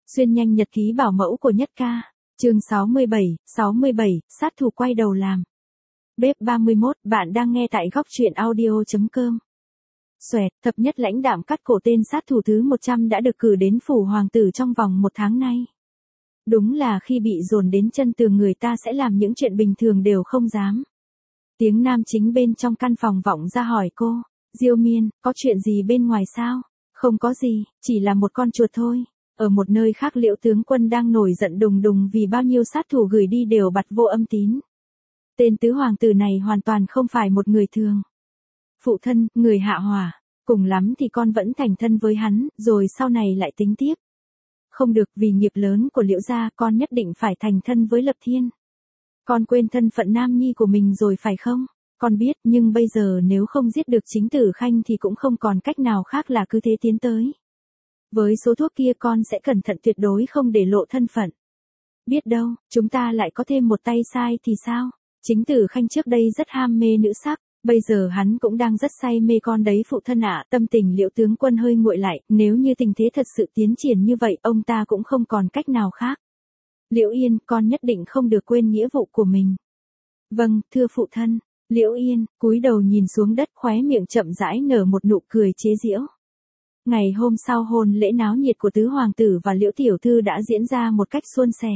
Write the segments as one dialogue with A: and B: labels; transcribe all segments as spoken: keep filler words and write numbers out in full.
A: Xuyên nhanh nhật ký bảo mẫu của Nhất Ca. Chương sáu mươi bảy, sáu mươi bảy, sát thủ quay đầu làm. Bếp ba mươi mốt, bạn đang nghe tại góc truyện audio chấm com. Xoẹt, thập nhất lãnh đạm cắt cổ tên sát thủ thứ một trăm đã được cử đến phủ hoàng tử trong vòng một tháng nay. Đúng là khi bị dồn đến chân tường người ta sẽ làm những chuyện bình thường đều không dám. Tiếng nam chính bên trong căn phòng vọng ra hỏi cô, Diêu Miên, có chuyện gì bên ngoài sao? Không có gì, chỉ là một con chuột thôi. Ở một nơi khác Liễu tướng quân đang nổi giận đùng đùng vì bao nhiêu sát thủ gửi đi đều bặt vô âm tín. Tên tứ hoàng tử này hoàn toàn không phải một người thường. Phụ thân, người hạ hỏa, cùng lắm thì con vẫn thành thân với hắn, rồi sau này lại tính tiếp. Không được, vì nghiệp lớn của Liễu gia con nhất định phải thành thân với Lập Thiên. Con quên thân phận nam nhi của mình rồi phải không? Con biết, nhưng bây giờ nếu không giết được chính tử Khanh thì cũng không còn cách nào khác là cứ thế tiến tới. Với số thuốc kia con sẽ cẩn thận tuyệt đối không để lộ thân phận. Biết đâu, chúng ta lại có thêm một tay sai thì sao? Chính tử Khanh trước đây rất ham mê nữ sắc, bây giờ hắn cũng đang rất say mê con đấy phụ thân ạ. Tâm tình Liễu tướng quân hơi nguội lại, nếu như tình thế thật sự tiến triển như vậy, ông ta cũng không còn cách nào khác. Liễu Yên, con nhất định không được quên nghĩa vụ của mình. Vâng, thưa phụ thân. Liễu Yên, cúi đầu nhìn xuống đất, khóe miệng chậm rãi nở một nụ cười chế giễu. Ngày hôm sau hôn lễ náo nhiệt của tứ hoàng tử và Liễu tiểu thư đã diễn ra một cách suôn sẻ.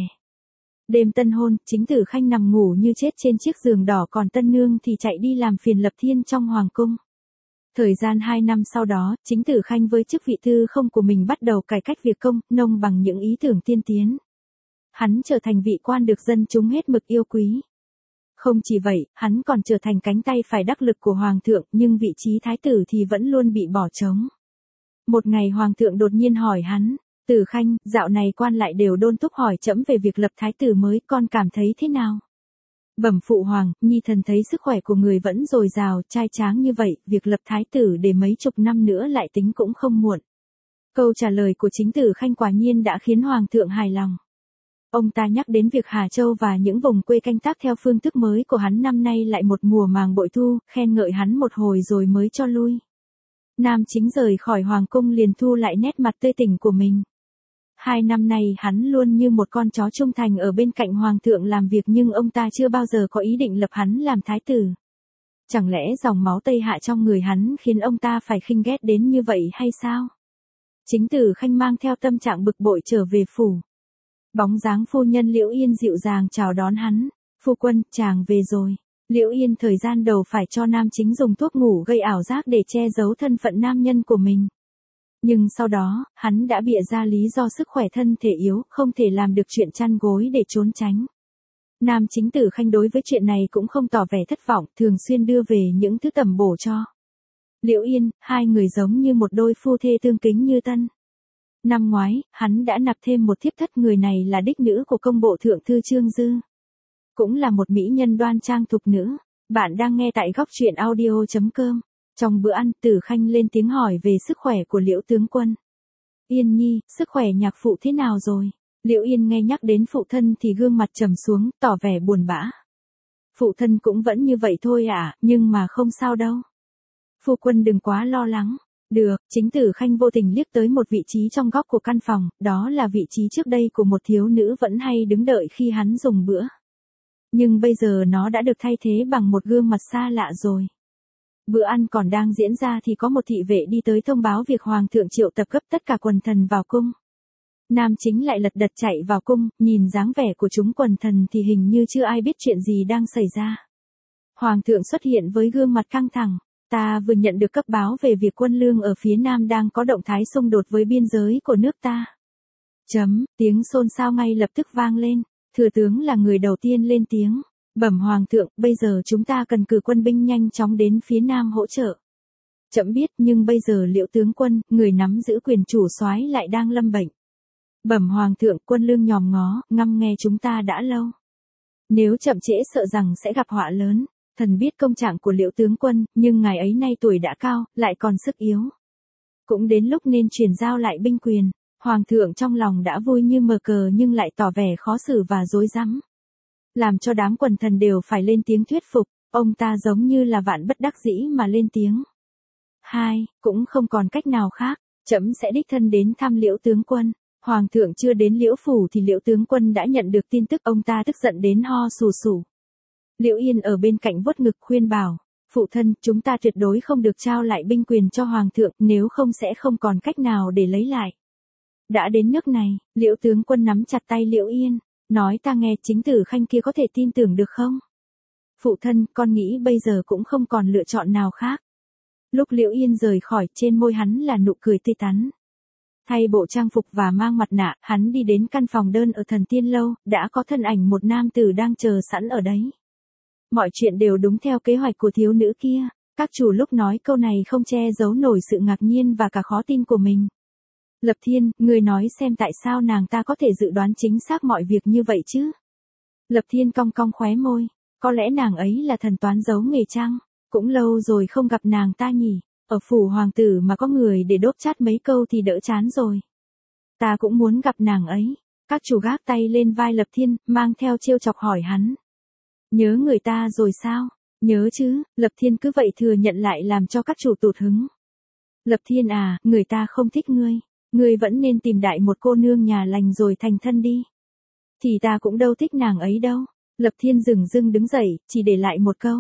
A: Đêm tân hôn, chính tử Khanh nằm ngủ như chết trên chiếc giường đỏ, còn tân nương thì chạy đi làm phiền Lập Thiên trong hoàng cung. Thời gian hai năm sau đó, chính tử Khanh với chức vị tư không của mình bắt đầu cải cách việc công, nông bằng những ý tưởng tiên tiến. Hắn trở thành vị quan được dân chúng hết mực yêu quý. Không chỉ vậy, hắn còn trở thành cánh tay phải đắc lực của hoàng thượng, nhưng vị trí thái tử thì vẫn luôn bị bỏ trống. Một ngày hoàng thượng đột nhiên hỏi hắn, Tử Khanh, dạo này quan lại đều đôn thúc hỏi trẫm về việc lập thái tử mới, con cảm thấy thế nào? Bẩm phụ hoàng, nhi thần thấy sức khỏe của người vẫn dồi dào, trai tráng như vậy, việc lập thái tử để mấy chục năm nữa lại tính cũng không muộn. Câu trả lời của chính tử Khanh quả nhiên đã khiến hoàng thượng hài lòng. Ông ta nhắc đến việc Hà Châu và những vùng quê canh tác theo phương thức mới của hắn năm nay lại một mùa màng bội thu, khen ngợi hắn một hồi rồi mới cho lui. Nam chính rời khỏi hoàng cung liền thu lại nét mặt tươi tỉnh của mình. Hai năm nay hắn luôn như một con chó trung thành ở bên cạnh hoàng thượng làm việc, nhưng ông ta chưa bao giờ có ý định lập hắn làm thái tử. Chẳng lẽ dòng máu Tây Hạ trong người hắn khiến ông ta phải khinh ghét đến như vậy hay sao? Chính tử Khanh mang theo tâm trạng bực bội trở về phủ. Bóng dáng phu nhân Liễu Yên dịu dàng chào đón hắn. Phu quân, chàng về rồi. Liễu Yên thời gian đầu phải cho nam chính dùng thuốc ngủ gây ảo giác để che giấu thân phận nam nhân của mình. Nhưng sau đó, hắn đã bịa ra lý do sức khỏe thân thể yếu, không thể làm được chuyện chăn gối để trốn tránh. Nam chính tử Khanh đối với chuyện này cũng không tỏ vẻ thất vọng, thường xuyên đưa về những thứ tẩm bổ cho Liễu Yên, hai người giống như một đôi phu thê tương kính như tân. Năm ngoái, hắn đã nạp thêm một thiếp thất, người này là đích nữ của công bộ thượng thư Trương Dư. Cũng là một mỹ nhân đoan trang thục nữ. Bạn đang nghe tại góc truyện audio chấm com. Trong bữa ăn, Tử Khanh lên tiếng hỏi về sức khỏe của Liễu tướng quân. Yên nhi, sức khỏe nhạc phụ thế nào rồi? Liễu Yên nghe nhắc đến phụ thân thì gương mặt trầm xuống, tỏ vẻ buồn bã. Phụ thân cũng vẫn như vậy thôi ạ, à, nhưng mà không sao đâu. Phu quân đừng quá lo lắng. Được, chính tử Khanh vô tình liếc tới một vị trí trong góc của căn phòng, đó là vị trí trước đây của một thiếu nữ vẫn hay đứng đợi khi hắn dùng bữa. Nhưng bây giờ nó đã được thay thế bằng một gương mặt xa lạ rồi. Bữa ăn còn đang diễn ra thì có một thị vệ đi tới thông báo việc hoàng thượng triệu tập gấp tất cả quần thần vào cung. Nam chính lại lật đật chạy vào cung, nhìn dáng vẻ của chúng quần thần thì hình như chưa ai biết chuyện gì đang xảy ra. Hoàng thượng xuất hiện với gương mặt căng thẳng. Ta vừa nhận được cấp báo về việc quân lương ở phía Nam đang có động thái xung đột với biên giới của nước ta. Chấm, tiếng xôn xao ngay lập tức vang lên. Thừa tướng là người đầu tiên lên tiếng. Bẩm hoàng thượng, bây giờ chúng ta cần cử quân binh nhanh chóng đến phía Nam hỗ trợ. Chậm biết, nhưng bây giờ Liễu tướng quân, người nắm giữ quyền chủ soái lại đang lâm bệnh. Bẩm hoàng thượng, quân lương nhòm ngó, ngăm nghe chúng ta đã lâu. Nếu chậm trễ sợ rằng sẽ gặp họa lớn. Thần biết công trạng của Liễu tướng quân, nhưng ngài ấy nay tuổi đã cao, lại còn sức yếu. Cũng đến lúc nên chuyển giao lại binh quyền. Hoàng thượng trong lòng đã vui như mờ cờ nhưng lại tỏ vẻ khó xử và rối rắm. Làm cho đám quần thần đều phải lên tiếng thuyết phục, ông ta giống như là vạn bất đắc dĩ mà lên tiếng. Hai, cũng không còn cách nào khác, trẫm sẽ đích thân đến thăm Liễu tướng quân. Hoàng thượng chưa đến Liễu phủ thì Liễu tướng quân đã nhận được tin tức, ông ta tức giận đến ho sù sù. Liễu Yên ở bên cạnh vuốt ngực khuyên bảo, phụ thân, chúng ta tuyệt đối không được trao lại binh quyền cho Hoàng thượng, nếu không sẽ không còn cách nào để lấy lại. Đã đến nước này, Liễu tướng quân nắm chặt tay Liễu Yên, nói ta nghe, chính tử Khanh kia có thể tin tưởng được không? Phụ thân, con nghĩ bây giờ cũng không còn lựa chọn nào khác. Lúc Liễu Yên rời khỏi, trên môi hắn là nụ cười tươi tắn. Thay bộ trang phục và mang mặt nạ, hắn đi đến căn phòng đơn ở Thần Tiên Lâu, đã có thân ảnh một nam tử đang chờ sẵn ở đấy. Mọi chuyện đều đúng theo kế hoạch của thiếu nữ kia, các chủ lúc nói câu này không che giấu nổi sự ngạc nhiên và cả khó tin của mình. Lập Thiên, người nói xem tại sao nàng ta có thể dự đoán chính xác mọi việc như vậy chứ? Lập Thiên cong cong khóe môi, có lẽ nàng ấy là thần toán giấu nghề chăng? Cũng lâu rồi không gặp nàng ta nhỉ, ở phủ hoàng tử mà có người để đốp chát mấy câu thì đỡ chán rồi. Ta cũng muốn gặp nàng ấy. Các chủ gác tay lên vai Lập Thiên, mang theo trêu chọc hỏi hắn. Nhớ người ta rồi sao? Nhớ chứ, Lập Thiên cứ vậy thừa nhận lại làm cho các chủ tụt hứng. Lập Thiên à, người ta không thích ngươi. Ngươi vẫn nên tìm đại một cô nương nhà lành rồi thành thân đi. Thì ta cũng đâu thích nàng ấy đâu. Lập Thiên dừng dưng đứng dậy, chỉ để lại một câu.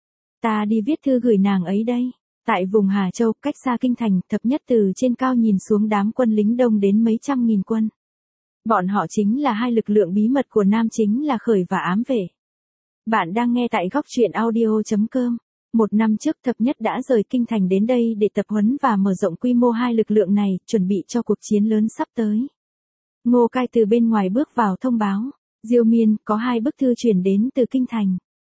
A: Ta đi viết thư gửi nàng ấy đây. Tại vùng Hà Châu, cách xa kinh thành, thập nhất từ trên cao nhìn xuống đám quân lính đông đến mấy trăm nghìn quân. Bọn họ chính là hai lực lượng bí mật của Nam, chính là Khởi và Ám Vệ. Bạn đang nghe tại góc truyện audio chấm com. Một năm trước thập nhất đã rời kinh thành đến đây để tập huấn và mở rộng quy mô hai lực lượng này, chuẩn bị cho cuộc chiến lớn sắp tới. Ngô Cai từ bên ngoài bước vào thông báo. Diêu Miên, có hai bức thư chuyển đến từ kinh thành.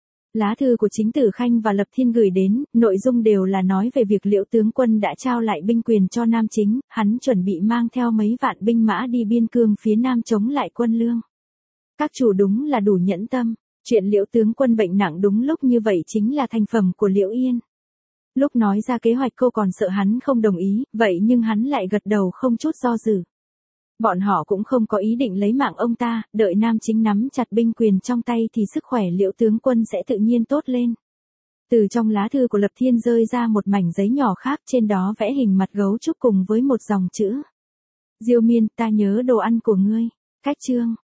A: Lá thư của chính tử Khanh và Lập Thiên gửi đến, nội dung đều là nói về việc Liễu tướng quân đã trao lại binh quyền cho Nam Chính, hắn chuẩn bị mang theo mấy vạn binh mã đi biên cương phía Nam chống lại quân Lương. Các chủ đúng là đủ nhẫn tâm, chuyện Liễu tướng quân bệnh nặng đúng lúc như vậy chính là thành phẩm của Liễu Yên. Lúc nói ra kế hoạch cô còn sợ hắn không đồng ý, vậy nhưng hắn lại gật đầu không chút do dự. Bọn họ cũng không có ý định lấy mạng ông ta, đợi Nam Chính nắm chặt binh quyền trong tay thì sức khỏe Liễu tướng quân sẽ tự nhiên tốt lên. Từ trong lá thư của Lập Thiên rơi ra một mảnh giấy nhỏ khác, trên đó vẽ hình mặt gấu trúc cùng với một dòng chữ. Diêu Miên, ta nhớ đồ ăn của ngươi. Cách chương.